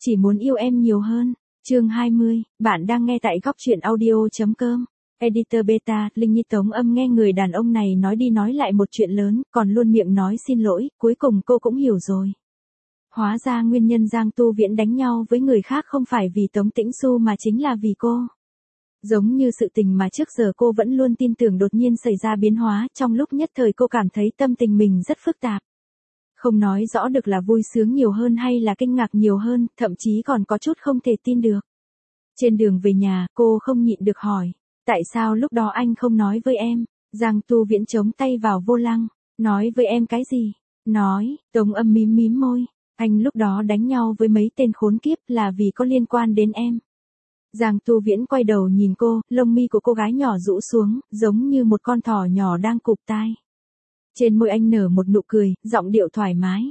Chỉ muốn yêu em nhiều hơn. Chương 20, bạn đang nghe tại góc truyện audio.com. Editor Beta, Linh Nhi Tống Âm nghe người đàn ông này nói đi nói lại một chuyện lớn, còn luôn miệng nói xin lỗi, cuối cùng cô cũng hiểu rồi. Hóa ra nguyên nhân Giang Tu Viễn đánh nhau với người khác không phải vì Tống Tĩnh Xu mà chính là vì cô. Giống như sự tình mà trước giờ cô vẫn luôn tin tưởng đột nhiên xảy ra biến hóa, trong lúc nhất thời cô cảm thấy tâm tình mình rất phức tạp. Không nói rõ được là vui sướng nhiều hơn hay là kinh ngạc nhiều hơn, thậm chí còn có chút không thể tin được. Trên đường về nhà, cô không nhịn được hỏi, tại sao lúc đó anh không nói với em? Giang Tu Viễn chống tay vào vô lăng, nói với em cái gì? Nói, Tống Âm mím mím môi, anh lúc đó đánh nhau với mấy tên khốn kiếp là vì có liên quan đến em. Giang Tu Viễn quay đầu nhìn cô, lông mi của cô gái nhỏ rũ xuống, giống như một con thỏ nhỏ đang cụp tai. Trên môi anh nở một nụ cười, giọng điệu thoải mái.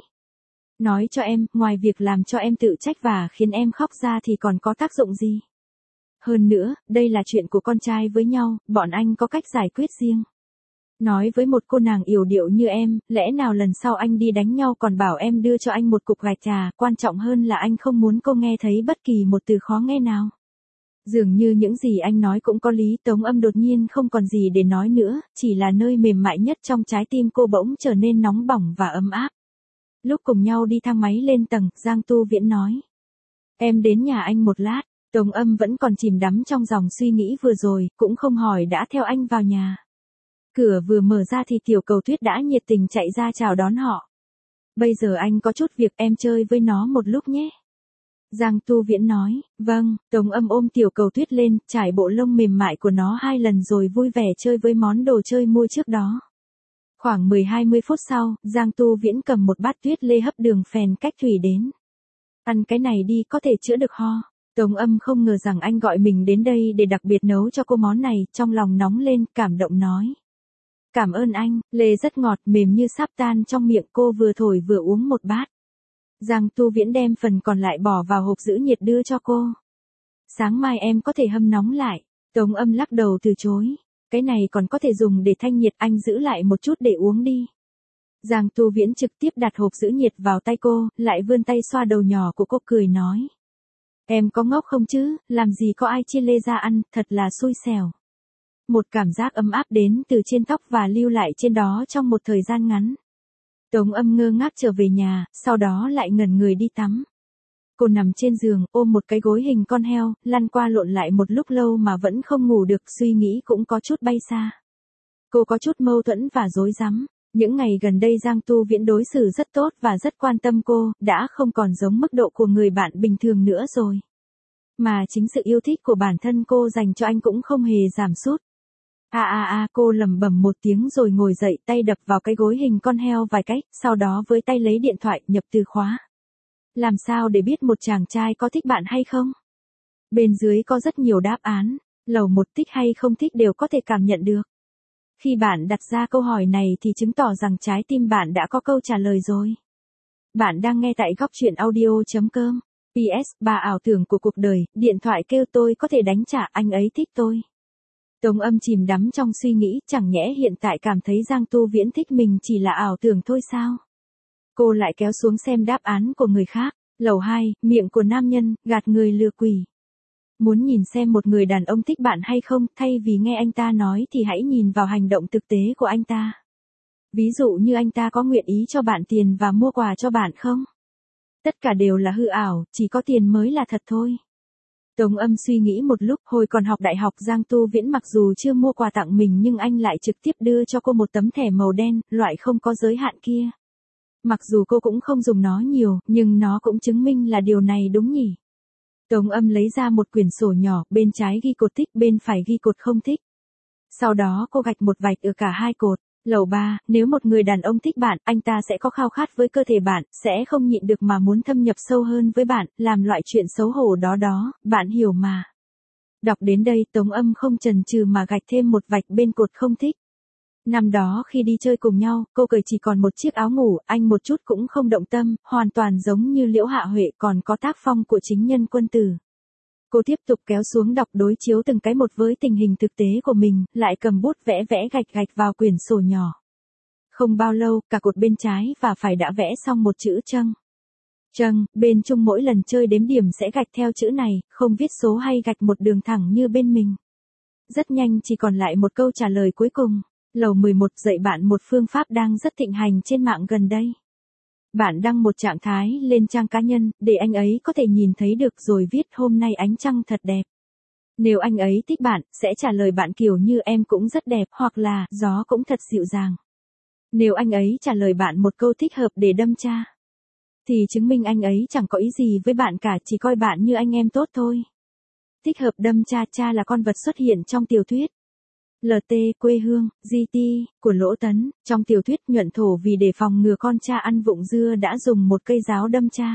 Nói cho em, ngoài việc làm cho em tự trách và khiến em khóc ra thì còn có tác dụng gì? Hơn nữa, đây là chuyện của con trai với nhau, bọn anh có cách giải quyết riêng. Nói với một cô nàng yểu điệu như em, lẽ nào lần sau anh đi đánh nhau còn bảo em đưa cho anh một cục gạch trà, quan trọng hơn là anh không muốn cô nghe thấy bất kỳ một từ khó nghe nào. Dường như những gì anh nói cũng có lý, Tống Âm đột nhiên không còn gì để nói nữa, chỉ là nơi mềm mại nhất trong trái tim cô bỗng trở nên nóng bỏng và ấm áp. Lúc cùng nhau đi thang máy lên tầng, Giang Tu Viễn nói. Em đến nhà anh một lát, Tống Âm vẫn còn chìm đắm trong dòng suy nghĩ vừa rồi, cũng không hỏi đã theo anh vào nhà. Cửa vừa mở ra thì Tiểu Cầu Tuyết đã nhiệt tình chạy ra chào đón họ. Bây giờ anh có chút việc, em chơi với nó một lúc nhé. Giang Tu Viễn nói, vâng, Tống Âm ôm Tiểu Cầu Tuyết lên, trải bộ lông mềm mại của nó 2 lần rồi vui vẻ chơi với món đồ chơi mua trước đó. Khoảng 10-20 phút sau, Giang Tu Viễn cầm một bát tuyết lê hấp đường phèn cách thủy đến. Ăn cái này đi, có thể chữa được ho. Tống Âm không ngờ rằng anh gọi mình đến đây để đặc biệt nấu cho cô món này, trong lòng nóng lên, cảm động nói. Cảm ơn anh, lê rất ngọt, mềm như sáp tan trong miệng, cô vừa thổi vừa uống một bát. Giang Tu Viễn đem phần còn lại bỏ vào hộp giữ nhiệt đưa cho cô. Sáng mai em có thể hâm nóng lại. Tống Âm lắc đầu từ chối. Cái này còn có thể dùng để thanh nhiệt, anh giữ lại một chút để uống đi. Giang Tu Viễn trực tiếp đặt hộp giữ nhiệt vào tay cô, lại vươn tay xoa đầu nhỏ của cô cười nói. Em có ngốc không chứ, làm gì có ai chia lê ra ăn, thật là xui xẻo. Một cảm giác ấm áp đến từ trên tóc và lưu lại trên đó trong một thời gian ngắn. Tống Âm ngơ ngác trở về nhà, sau đó lại ngẩn người đi tắm. Cô nằm trên giường, ôm một cái gối hình con heo, lăn qua lộn lại một lúc lâu mà vẫn không ngủ được, suy nghĩ cũng có chút bay xa. Cô có chút mâu thuẫn và rối rắm. Những ngày gần đây Giang Tu Viễn đối xử rất tốt và rất quan tâm cô, đã không còn giống mức độ của người bạn bình thường nữa rồi. Mà chính sự yêu thích của bản thân cô dành cho anh cũng không hề giảm sút. Cô lẩm bẩm một tiếng rồi ngồi dậy, tay đập vào cái gối hình con heo vài cái, sau đó với tay lấy điện thoại, nhập từ khóa. Làm sao để biết một chàng trai có thích bạn hay không? Bên dưới có rất nhiều đáp án, lầu một thích hay không thích đều có thể cảm nhận được. Khi bạn đặt ra câu hỏi này thì chứng tỏ rằng trái tim bạn đã có câu trả lời rồi. Bạn đang nghe tại góc truyện audio.com. PS, bà ảo tưởng của cuộc đời, điện thoại kêu tôi có thể đánh trả, anh ấy thích tôi. Tống Âm chìm đắm trong suy nghĩ, chẳng nhẽ hiện tại cảm thấy Giang Tu Viễn thích mình chỉ là ảo tưởng thôi sao? Cô lại kéo xuống xem đáp án của người khác. Lầu 2, miệng của nam nhân, gạt người lừa quỷ. Muốn nhìn xem một người đàn ông thích bạn hay không, thay vì nghe anh ta nói thì hãy nhìn vào hành động thực tế của anh ta. Ví dụ như anh ta có nguyện ý cho bạn tiền và mua quà cho bạn không? Tất cả đều là hư ảo, chỉ có tiền mới là thật thôi. Tống Âm suy nghĩ một lúc, hồi còn học đại học Giang Tu Viễn mặc dù chưa mua quà tặng mình nhưng anh lại trực tiếp đưa cho cô một tấm thẻ màu đen, loại không có giới hạn kia. Mặc dù cô cũng không dùng nó nhiều, nhưng nó cũng chứng minh là điều này đúng nhỉ. Tống Âm lấy ra một quyển sổ nhỏ, bên trái ghi cột thích, bên phải ghi cột không thích. Sau đó cô gạch một vạch ở cả hai cột. Lầu 3, nếu một người đàn ông thích bạn, anh ta sẽ có khao khát với cơ thể bạn, sẽ không nhịn được mà muốn thâm nhập sâu hơn với bạn, làm loại chuyện xấu hổ đó, bạn hiểu mà. Đọc đến đây Tống Âm không chần chừ mà gạch thêm một vạch bên cột không thích. Năm đó khi đi chơi cùng nhau, cô cởi chỉ còn một chiếc áo ngủ, anh một chút cũng không động tâm, hoàn toàn giống như Liễu Hạ Huệ, còn có tác phong của chính nhân quân tử. Cô tiếp tục kéo xuống đọc đối chiếu từng cái một với tình hình thực tế của mình, lại cầm bút vẽ gạch vào quyển sổ nhỏ. Không bao lâu, cả cột bên trái và phải đã vẽ xong một chữ trăng. Châng, bên chung mỗi lần chơi đếm điểm sẽ gạch theo chữ này, không viết số hay gạch một đường thẳng như bên mình. Rất nhanh chỉ còn lại một câu trả lời cuối cùng. Lầu 11 dạy bạn một phương pháp đang rất thịnh hành trên mạng gần đây. Bạn đăng một trạng thái lên trang cá nhân, để anh ấy có thể nhìn thấy được rồi viết hôm nay ánh trăng thật đẹp. Nếu anh ấy thích bạn, sẽ trả lời bạn kiểu như em cũng rất đẹp hoặc là gió cũng thật dịu dàng. Nếu anh ấy trả lời bạn một câu thích hợp để đâm tra, thì chứng minh anh ấy chẳng có ý gì với bạn cả, chỉ coi bạn như anh em tốt thôi. Thích hợp đâm tra, cha là con vật xuất hiện trong tiểu thuyết LT quê hương, GT, của Lỗ Tấn, trong tiểu thuyết Nhuận Thổ vì để phòng ngừa con cha ăn vụng dưa đã dùng một cây giáo đâm cha.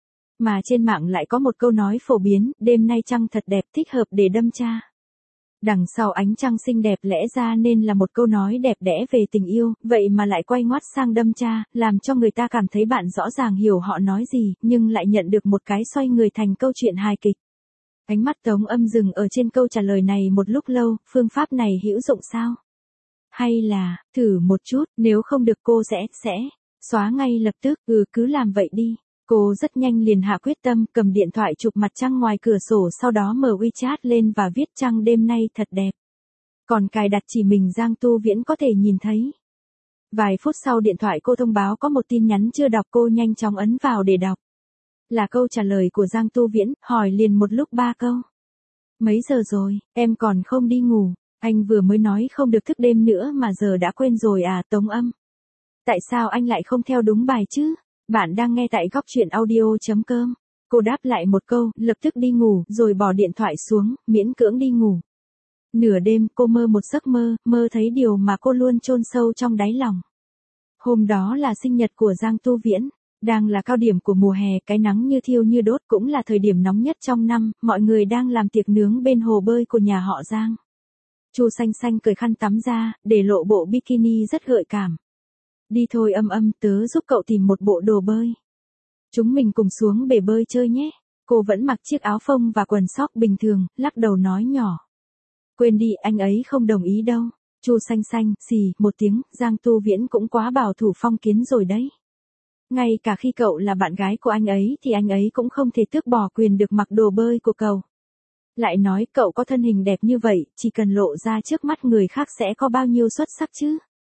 Mà trên mạng lại có một câu nói phổ biến, đêm nay trăng thật đẹp thích hợp để đâm cha. Đằng sau ánh trăng xinh đẹp lẽ ra nên là một câu nói đẹp đẽ về tình yêu, vậy mà lại quay ngoắt sang đâm cha, làm cho người ta cảm thấy bạn rõ ràng hiểu họ nói gì, nhưng lại nhận được một cái xoay người thành câu chuyện hài kịch. Ánh mắt Tống Âm dừng ở trên câu trả lời này một lúc lâu, phương pháp này hữu dụng sao? Hay là, thử một chút, nếu không được cô sẽ xóa ngay lập tức, cứ làm vậy đi. Cô rất nhanh liền hạ quyết tâm, cầm điện thoại chụp mặt trăng ngoài cửa sổ, sau đó mở WeChat lên và viết trăng đêm nay thật đẹp. Còn cài đặt chỉ mình Giang Tu Viễn có thể nhìn thấy. Vài phút sau điện thoại cô thông báo có một tin nhắn chưa đọc, cô nhanh chóng ấn vào để đọc. Là câu trả lời của Giang Tu Viễn, hỏi liền một lúc 3 câu. Mấy giờ rồi, em còn không đi ngủ, anh vừa mới nói không được thức đêm nữa mà giờ đã quên rồi à? Tống Âm. Tại sao anh lại không theo đúng bài chứ? Bạn đang nghe tại góc truyện audio.com. Cô đáp lại một câu, lập tức đi ngủ, rồi bỏ điện thoại xuống, miễn cưỡng đi ngủ. Nửa đêm cô mơ một giấc mơ, mơ thấy điều mà cô luôn chôn sâu trong đáy lòng. Hôm đó là sinh nhật của Giang Tu Viễn. Đang là cao điểm của mùa hè, cái nắng như thiêu như đốt, cũng là thời điểm nóng nhất trong năm, mọi người đang làm tiệc nướng bên hồ bơi của nhà họ Giang. Chu Xanh Xanh cởi khăn tắm ra, để lộ bộ bikini rất gợi cảm. Đi thôi Âm, tớ giúp cậu tìm một bộ đồ bơi. Chúng mình cùng xuống bể bơi chơi nhé. Cô vẫn mặc chiếc áo phông và quần sóc bình thường, lắc đầu nói nhỏ. Quên đi, anh ấy không đồng ý đâu. Chu Xanh Xanh, xì, một tiếng, Giang Tu Viễn cũng quá bảo thủ phong kiến rồi đấy. Ngay cả khi cậu là bạn gái của anh ấy thì anh ấy cũng không thể tước bỏ quyền được mặc đồ bơi của cậu. Lại nói cậu có thân hình đẹp như vậy, chỉ cần lộ ra trước mắt người khác sẽ có bao nhiêu xuất sắc chứ.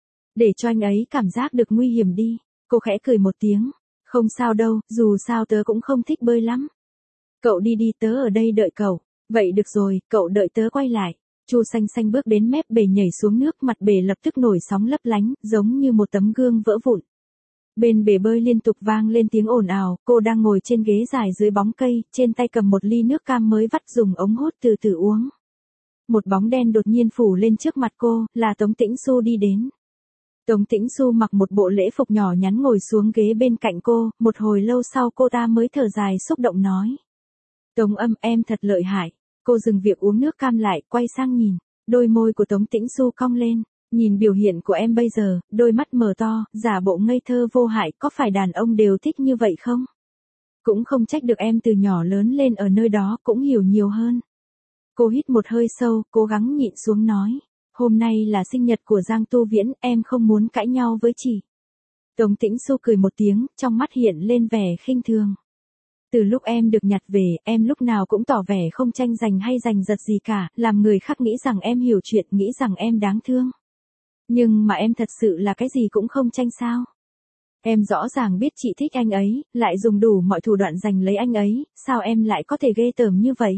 Để cho anh ấy cảm giác được nguy hiểm đi. Cô khẽ cười một tiếng. Không sao đâu, dù sao tớ cũng không thích bơi lắm. Cậu đi đi, tớ ở đây đợi cậu. Vậy được rồi, cậu đợi tớ quay lại. Chu Xanh Xanh bước đến mép bể nhảy xuống nước, mặt bể lập tức nổi sóng lấp lánh, giống như một tấm gương vỡ vụn. Bên bể bơi liên tục vang lên tiếng ồn ào, cô đang ngồi trên ghế dài dưới bóng cây, trên tay cầm một ly nước cam mới vắt dùng ống hút từ từ uống. Một bóng đen đột nhiên phủ lên trước mặt cô, là Tống Tĩnh Xu đi đến. Tống Tĩnh Xu mặc một bộ lễ phục nhỏ nhắn ngồi xuống ghế bên cạnh cô, một hồi lâu sau cô ta mới thở dài xúc động nói. Tống Âm, em thật lợi hại. Cô dừng việc uống nước cam lại, quay sang nhìn. Đôi môi của Tống Tĩnh Xu cong lên. Nhìn biểu hiện của em bây giờ, đôi mắt mở to, giả bộ ngây thơ vô hại, có phải đàn ông đều thích như vậy không? Cũng không trách được em từ nhỏ lớn lên ở nơi đó, cũng hiểu nhiều hơn. Cô hít một hơi sâu, cố gắng nhịn xuống nói. Hôm nay là sinh nhật của Giang Tu Viễn, em không muốn cãi nhau với chị. Tống Tĩnh Xu cười một tiếng, trong mắt hiện lên vẻ khinh thường. Từ lúc em được nhặt về, em lúc nào cũng tỏ vẻ không tranh giành hay giành giật gì cả, làm người khác nghĩ rằng em hiểu chuyện, nghĩ rằng em đáng thương. Nhưng mà em thật sự là cái gì cũng không tranh sao? Em rõ ràng biết chị thích anh ấy, lại dùng đủ mọi thủ đoạn giành lấy anh ấy, sao em lại có thể ghê tởm như vậy?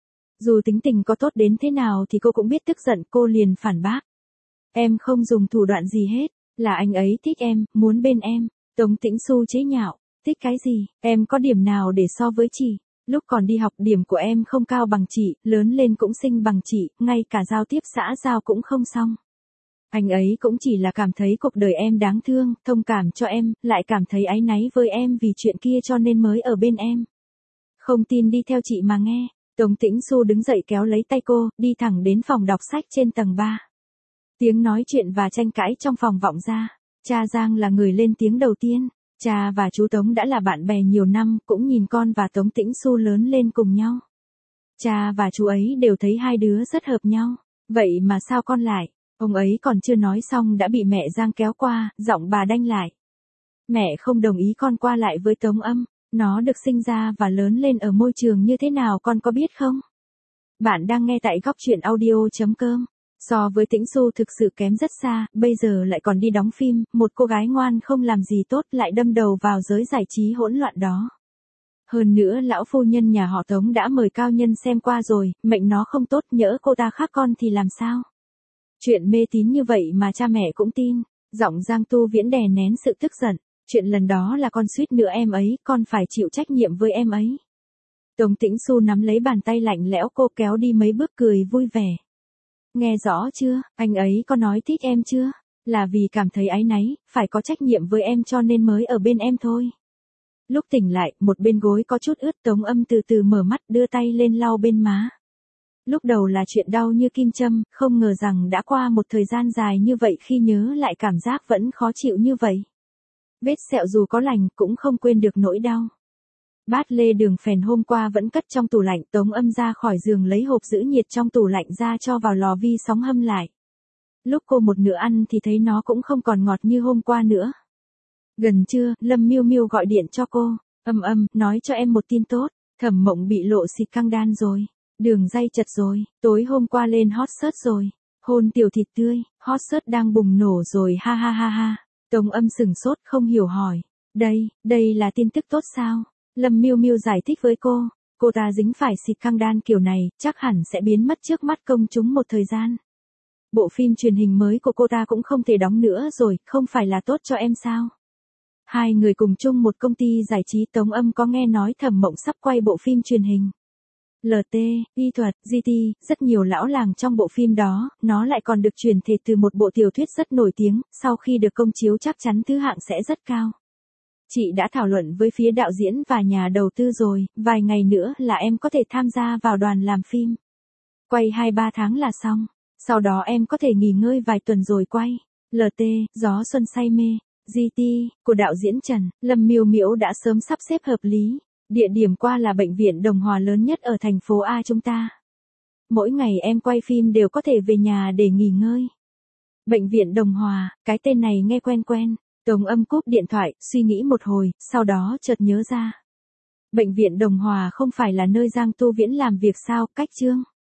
Dù tính tình có tốt đến thế nào thì cô cũng biết tức giận, cô liền phản bác. Em không dùng thủ đoạn gì hết, là anh ấy thích em, muốn bên em. Tống Tĩnh Xu chế nhạo, thích cái gì, em có điểm nào để so với chị? Lúc còn đi học điểm của em không cao bằng chị, lớn lên cũng xinh bằng chị, ngay cả giao tiếp xã giao cũng không xong. Anh ấy cũng chỉ là cảm thấy cuộc đời em đáng thương, thông cảm cho em, lại cảm thấy áy náy với em vì chuyện kia cho nên mới ở bên em. Không tin đi theo chị mà nghe. Tống Tĩnh Xu đứng dậy kéo lấy tay cô, đi thẳng đến phòng đọc sách trên tầng 3. Tiếng nói chuyện và tranh cãi trong phòng vọng ra. Cha Giang là người lên tiếng đầu tiên. Cha và chú Tống đã là bạn bè nhiều năm, cũng nhìn con và Tống Tĩnh Xu lớn lên cùng nhau. Cha và chú ấy đều thấy hai đứa rất hợp nhau. Vậy mà sao con lại? Ông ấy còn chưa nói xong đã bị mẹ Giang kéo qua, giọng bà đanh lại. Mẹ không đồng ý con qua lại với Tống Âm. Nó được sinh ra và lớn lên ở môi trường như thế nào con có biết không? Bạn đang nghe tại góc chuyện audio.com. So với Tĩnh Xu thực sự kém rất xa, bây giờ lại còn đi đóng phim, một cô gái ngoan không làm gì tốt lại đâm đầu vào giới giải trí hỗn loạn đó. Hơn nữa lão phu nhân nhà họ Tống đã mời cao nhân xem qua rồi, mệnh nó không tốt, nhỡ cô ta khác con thì làm sao? Chuyện mê tín như vậy mà cha mẹ cũng tin. Giọng Giang Tu Viễn đè nén sự tức giận. Chuyện lần đó là con suýt nữa em ấy, con phải chịu trách nhiệm với em ấy. Tống Tĩnh Xu nắm lấy bàn tay lạnh lẽo cô kéo đi mấy bước cười vui vẻ. Nghe rõ chưa, anh ấy có nói thích em chưa? Là vì cảm thấy áy náy, phải có trách nhiệm với em cho nên mới ở bên em thôi. Lúc tỉnh lại, một bên gối có chút ướt, Tống Âm từ từ mở mắt đưa tay lên lau bên má. Lúc đầu là chuyện đau như kim châm, không ngờ rằng đã qua một thời gian dài như vậy khi nhớ lại cảm giác vẫn khó chịu như vậy. Vết sẹo dù có lành cũng không quên được nỗi đau. Bát lê đường phèn hôm qua vẫn cất trong tủ lạnh, Tống Âm ra khỏi giường lấy hộp giữ nhiệt trong tủ lạnh ra cho vào lò vi sóng hâm lại. Lúc cô một nửa ăn thì thấy nó cũng không còn ngọt như hôm qua nữa. Gần trưa, Lâm Miêu Miêu gọi điện cho cô. Âm, nói cho em một tin tốt, Thẩm Mộng bị lộ xịt căng đan rồi. Đường dây chật rồi, tối hôm qua lên hot search rồi. Hôn tiểu thịt tươi, hot search đang bùng nổ rồi ha ha ha ha. Tống Âm sừng sốt không hiểu hỏi. Đây là tin tức tốt sao? Lâm Miêu Miêu giải thích với cô ta dính phải xịt căng đan kiểu này, chắc hẳn sẽ biến mất trước mắt công chúng một thời gian. Bộ phim truyền hình mới của cô ta cũng không thể đóng nữa rồi, không phải là tốt cho em sao? Hai người cùng chung một công ty giải trí, Tống Âm có nghe nói Thẩm Mộng sắp quay bộ phim truyền hình. LT, y thuật, GT, rất nhiều lão làng trong bộ phim đó, nó lại còn được truyền thể từ một bộ tiểu thuyết rất nổi tiếng, sau khi được công chiếu chắc chắn thứ hạng sẽ rất cao. Chị đã thảo luận với phía đạo diễn và nhà đầu tư rồi, vài ngày nữa là em có thể tham gia vào đoàn làm phim. Quay 2-3 tháng là xong, sau đó em có thể nghỉ ngơi vài tuần rồi quay. LT, Gió Xuân Say Mê, GT, của đạo diễn Trần, Lâm Miêu Miễu đã sớm sắp xếp hợp lý. Địa điểm qua là bệnh viện Đồng Hòa lớn nhất ở thành phố A chúng ta. Mỗi ngày em quay phim đều có thể về nhà để nghỉ ngơi. Bệnh viện Đồng Hòa, cái tên này nghe quen quen. Tống Âm cúp điện thoại, suy nghĩ một hồi, sau đó chợt nhớ ra. Bệnh viện Đồng Hòa không phải là nơi Giang Tu Viễn làm việc sao, cách Trương